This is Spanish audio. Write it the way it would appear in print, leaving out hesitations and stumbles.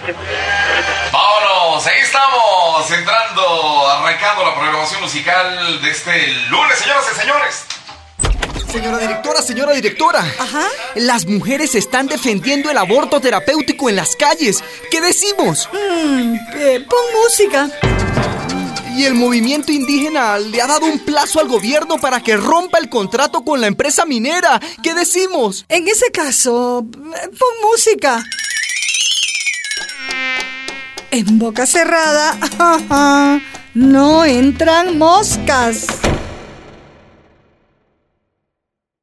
Vámonos, ahí estamos, arrancando la programación musical de este lunes, señoras y señores. Señora directora. Ajá. Las mujeres están defendiendo el aborto terapéutico en las calles. ¿Qué decimos? Pon música. Y el movimiento indígena le ha dado un plazo al gobierno para que rompa el contrato con la empresa minera. ¿Qué decimos? En ese caso, pon música. En boca cerrada, no entran moscas.